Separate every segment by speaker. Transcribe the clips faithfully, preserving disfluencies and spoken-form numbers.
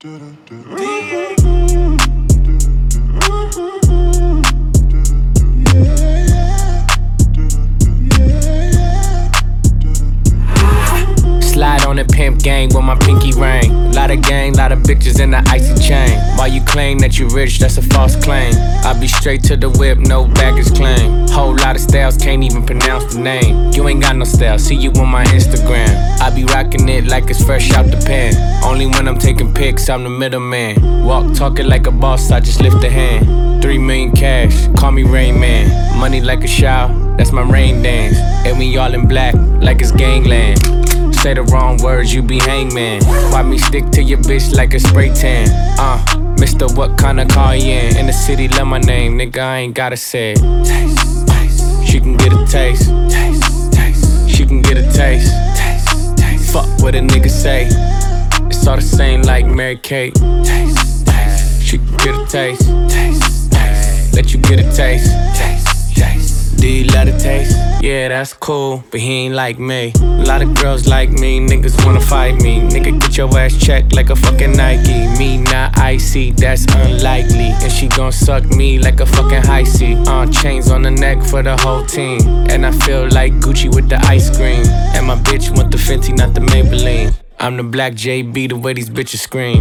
Speaker 1: Slide on the pimp gang with my pinky ring. Lot of gang, lot of bitches in the icy chain. While you claim that you rich, that's a false claim. I be straight to the whip, no baggage claim. Whole lot of styles, can't even pronounce the name. You ain't got no style, see you on my Instagram. I be rocking it like it's fresh out the pen. Only when I'm taking pics, I'm the middleman. Walk talking like a boss, I just lift a hand. Three million cash, call me Rain Man. Money like a shower, that's my rain dance. And we all in black, like it's gangland. Say the wrong words, you be hangman. Why me stick to your bitch like a spray tan? Uh, Mister What kind of car you in? In the city, love my name, nigga, I ain't gotta say it. Taste, taste. She can get a taste. Taste, taste. She can get a taste. Taste, taste. Fuck what a nigga say. It's all the same like Mary Kate. Taste, taste. She can get a taste. Taste, taste. Let you get a taste. Taste, taste. Do you love the taste? Yeah, that's cool, but he ain't like me. A lot of girls like me, niggas wanna fight me. Nigga, get your ass checked like a fucking Nike. Me not icy, that's unlikely. And she gon' suck me like a fucking high C. Uh, chains on the neck for the whole team. And I feel like Gucci with the ice cream. And my bitch want the Fenty, not the Maybelline. I'm the black J B, the way these bitches scream.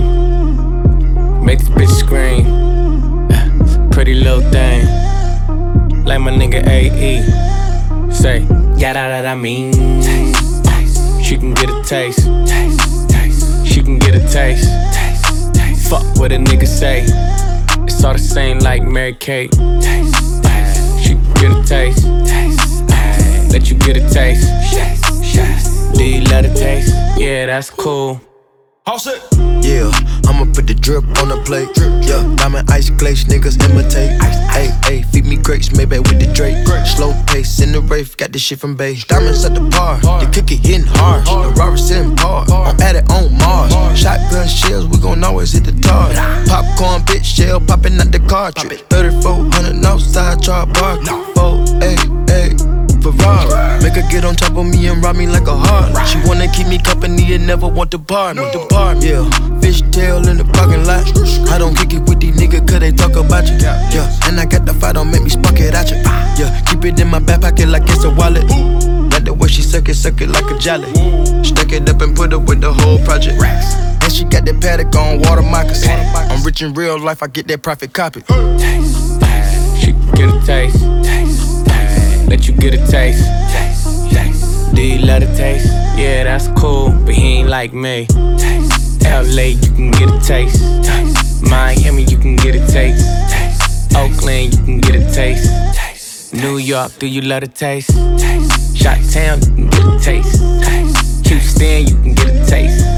Speaker 1: Make this bitch scream. Pretty little thing. Like my nigga A E. Say, yada that I mean. Taste, taste. She can get a taste. Taste, taste. She can get a taste. Taste, taste. Fuck what a nigga say. It's all the same like Mary Kate. Taste, taste. She can get a taste. Taste, taste. Let you get a taste. Taste, taste. Do you love the taste? Yeah, that's cool.
Speaker 2: All set. Yeah, I'ma put the drip on the plate. Yeah, diamond ice glaze, niggas imitate. Ayy, ayy, feed me grapes, maybe with the Drake. Slow pace in the rave, got this shit from Bay. Diamonds at the bar, the cookie hitting hard. The Robert sitting par, I'm at it on Mars. Shotgun shells, we gon' always hit the tar. Popcorn, bitch, shell popping out the cartridge. thirty-four hundred outside, char bar. four, ayy, ayy. Ferrari. Make her get on top of me and rob me like a heart. She wanna keep me company and never want to part me. Depart, yeah. Fishtail in the parking lot. I don't kick it with these niggas cause they talk about you. Yeah, and I got the fight, don't make me spark it at you. Yeah, keep it in my back pocket like it's a wallet. Like the way she suck it, suck it like a jelly. Stack it up and put it with the whole project. And she got that paddock on water moccasins. I'm rich in real life, I get that profit copy.
Speaker 1: Taste, taste. She can get a taste. Taste, taste. Let you get a taste. Taste, taste. Do you love the taste? Yeah, that's cool, but he ain't like me. Taste, L A, you can get a taste. Taste. Miami, you can get a taste. Taste. Oakland, you can get a taste. Taste. New York, do you love the taste? Taste. Shot Town, you can get a taste. Taste. Houston, you can get a taste.